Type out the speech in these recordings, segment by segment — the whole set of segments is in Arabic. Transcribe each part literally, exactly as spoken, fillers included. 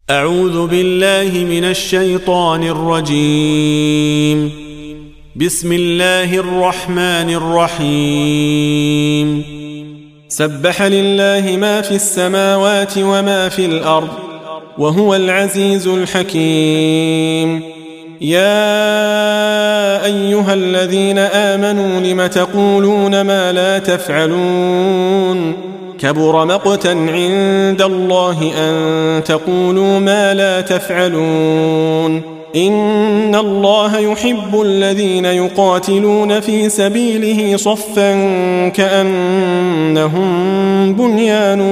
أعوذ بالله من الشيطان الرجيم. بسم الله الرحمن الرحيم. سبح لله ما في السماوات وما في الأرض وهو العزيز الحكيم. يا أيها الذين آمنوا لم تقولون ما لا تفعلون كبر مقتا عند الله أن تقولوا ما لا تفعلون. إن الله يحب الذين يقاتلون في سبيله صفا كأنهم بنيان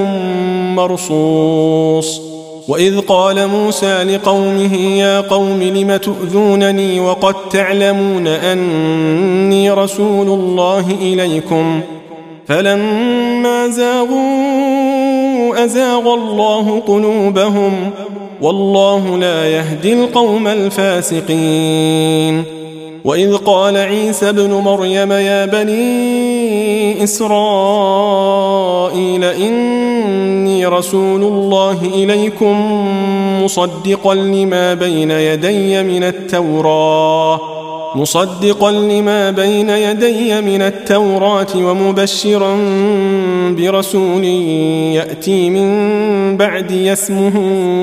مرصوص. وإذ قال موسى لقومه يا قوم لم تؤذونني وقد تعلمون أني رسول الله إليكم فلما زاغوا أزاغ الله قلوبهم والله لا يهدي القوم الفاسقين. وإذ قال عيسى ابن مريم يا بني إسرائيل إني رسول الله إليكم مصدقا لما بين يدي من التوراة مصدقا لما بين يدي من التوراة ومبشرا برسول يأتي من بعدي اسمه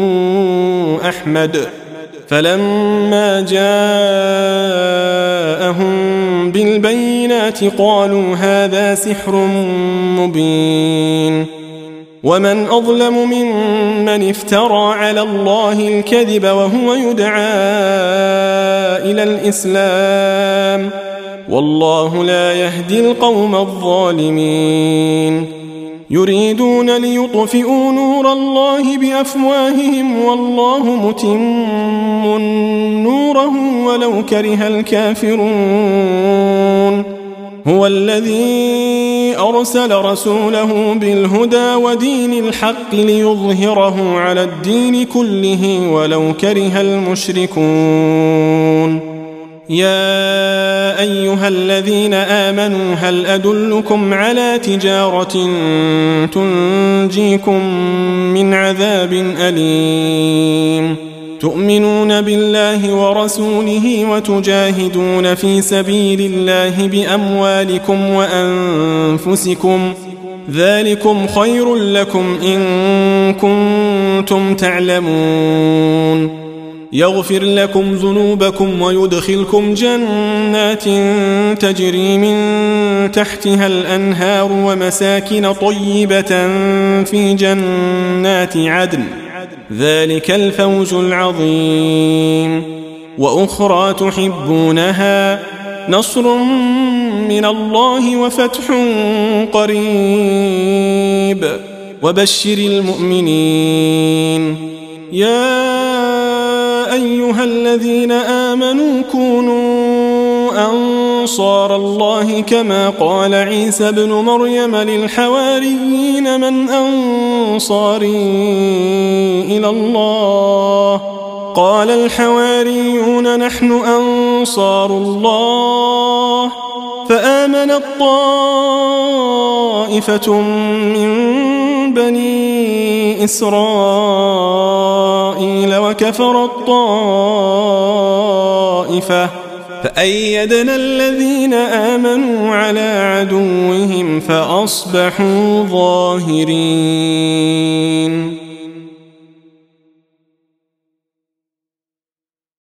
أحمد. فلما جاءهم بالبينات قالوا هذا سحر مبين. ومن أظلم ممن افترى على الله الكذب وهو يدعى إلى الإسلام والله لا يهدي القوم الظالمين. يريدون ليطفئوا نور الله بأفواههم والله متم نوره ولو كره الكافرون. هو الذي أرسل رسوله بالهدى ودين الحق ليظهره على الدين كله ولو كره المشركون. يا أيها الذين آمنوا هل أدلكم على تجارة تنجيكم من عذاب أليم تؤمنون بالله ورسوله وتجاهدون في سبيل الله بأموالكم وأنفسكم ذلكم خير لكم إن كنتم تعلمون. يغفر لكم ذنوبكم ويدخلكم جنات تجري من تحتها الأنهار ومساكن طيبة في جنات عدن ذلك الفوز العظيم. وأخرى تحبونها نصر من الله وفتح قريب وبشر المؤمنين. يا أيها الذين آمنوا كونوا أنصار الله كما قال عيسى ابن مريم للحواريين من أنصاري إلى الله قال الحواريون نحن أنصار الله. فآمنت طائفة من بني إسرائيل وكفرت طائفة فأيدنا الذين آمنوا على عدوهم فأصبحوا ظاهرين.